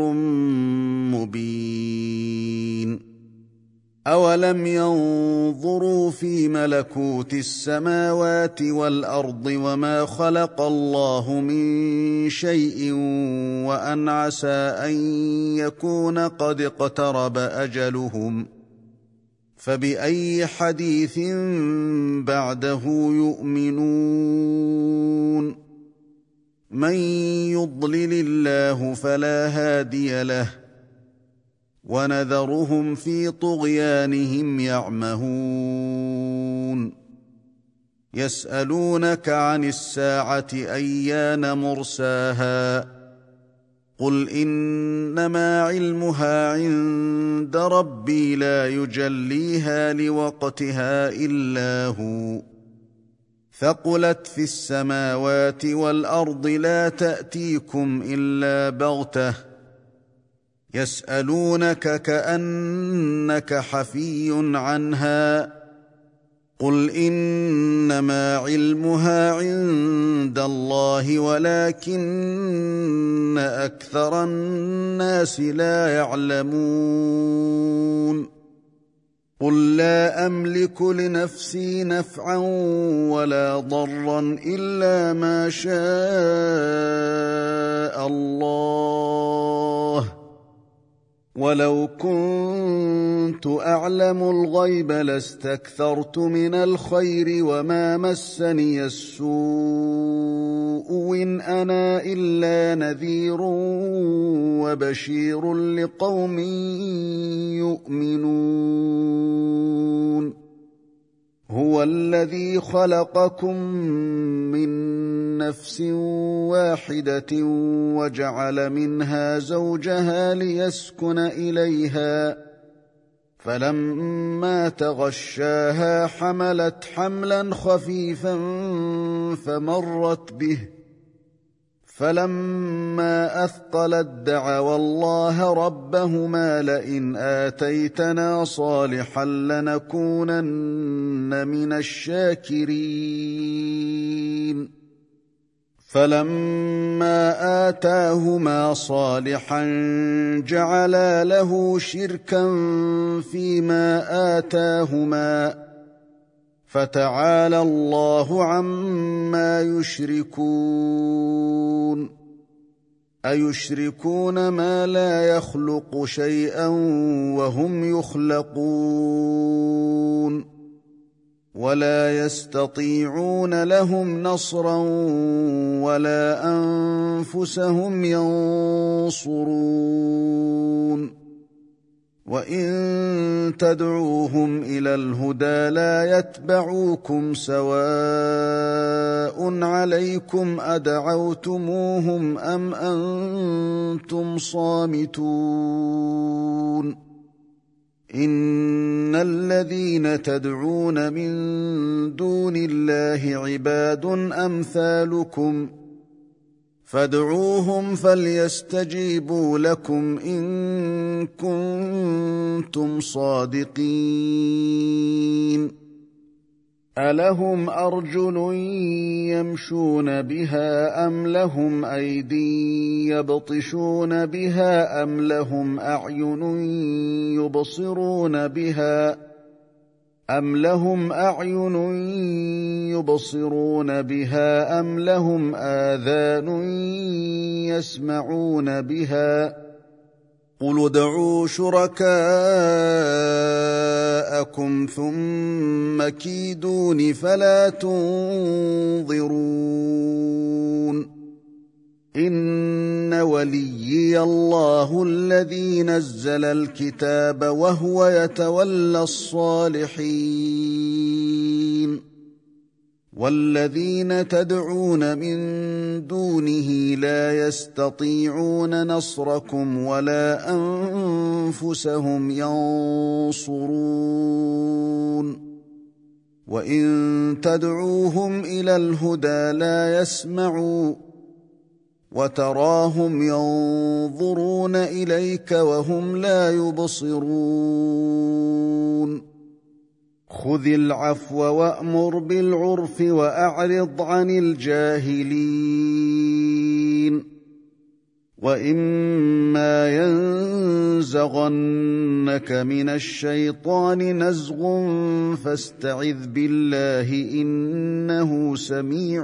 مبين أولم ينظروا في ملكوت السماوات والأرض وما خلق الله من شيء وأن عسى أن يكون قد اقترب أجلهم فبأي حديث بعده يؤمنون من يضلل الله فلا هادي له ونذرهم في طغيانهم يعمهون يسألونك عن الساعة أيان مرساها قل إنما علمها عند ربي لا يجليها لوقتها إلا هو ثقلت في السماوات والأرض لا تأتيكم إلا بغتة يسألونك كأنك حفي عنها قل إنما علمها عند الله ولكن أكثر الناس لا يعلمون قل لا أملك لنفسي نفعا ولا ضرا إلا ما شاء الله ولو كنت أعلم الغيب لاستكثرت من الخير وما مسني السوء إن أنا إلا نذير وبشير لقوم يؤمنون هو الذي خلقكم من نفس واحدة وجعل منها زوجها ليسكن إليها فلما تغشاها حملت حملا خفيفا فمرت به فلما أثقلت دعوا الله ربهما لئن آتيتنا صالحا لنكونن من الشاكرين فلما آتاهما صالحا جعلا له شركا فيما آتاهما فتعالى الله عما يشركون أيشركون ما لا يخلق شيئا وهم يخلقون ولا يستطيعون لهم نصرا ولا أنفسهم ينصرون وإن تدعوهم إلى الهدى لا يتبعوكم سواء عليكم أدعوتموهم أم أنتم صامتون إن الذين تدعون من دون الله عباد أمثالكم فادعوهم فليستجيبوا لكم إن كنتم صادقين ألهم أرجل يمشون بها أم لهم أيدي يبطشون بها أم لهم أعين يبصرون بها أم لهم أعين يبصرون بها أم لهم آذان يسمعون بها قل ادعوا شركاءكم ثم كيدون فلا تنظرون إن وليي الله الذي نزل الكتاب وهو يتولى الصالحين والذين تدعون من دونه لا يستطيعون نصركم ولا أنفسهم ينصرون وإن تدعوهم إلى الهدى لا يسمعوا وتراهم ينظرون إليك وهم لا يبصرون خذ العفو وأمر بالعرف وأعرض عن الجاهلين وإما ينزغنك من الشيطان نزغ فاستعذ بالله إنه سميع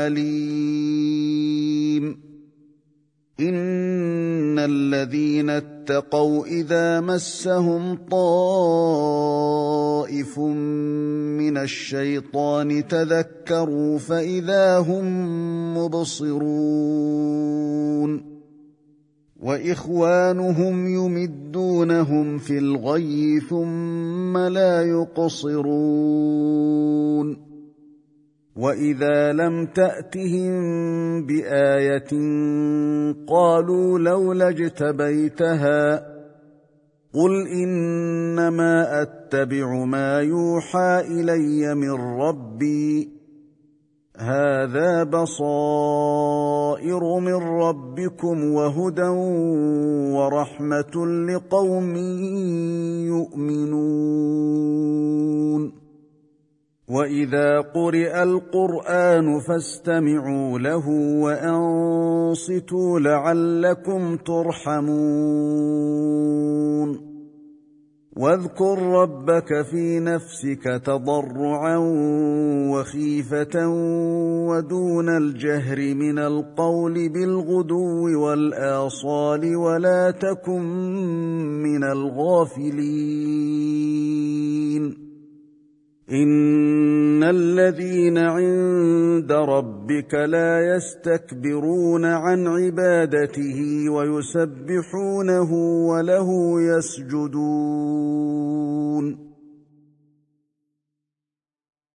عليم إن الذين اتقوا إذا مسهم طائف من الشيطان تذكروا فإذا هم مبصرون وإخوانهم يمدونهم في الغي ثم لا يقصرون وإذا لم تأتهم بآية قالوا لولا اجتبيتها قل إنما أتبع ما يوحى إلي من ربي هذا بصائر من ربكم وهدى ورحمة لقوم يؤمنون وإذا قرئ القرآن فاستمعوا له وأنصتوا لعلكم ترحمون واذكر ربك في نفسك تضرعا وخيفة ودون الجهر من القول بالغدو والآصال ولا تكن من الغافلين إن الذين عند ربك لا يستكبرون عن عبادته ويسبحونه وله يسجدون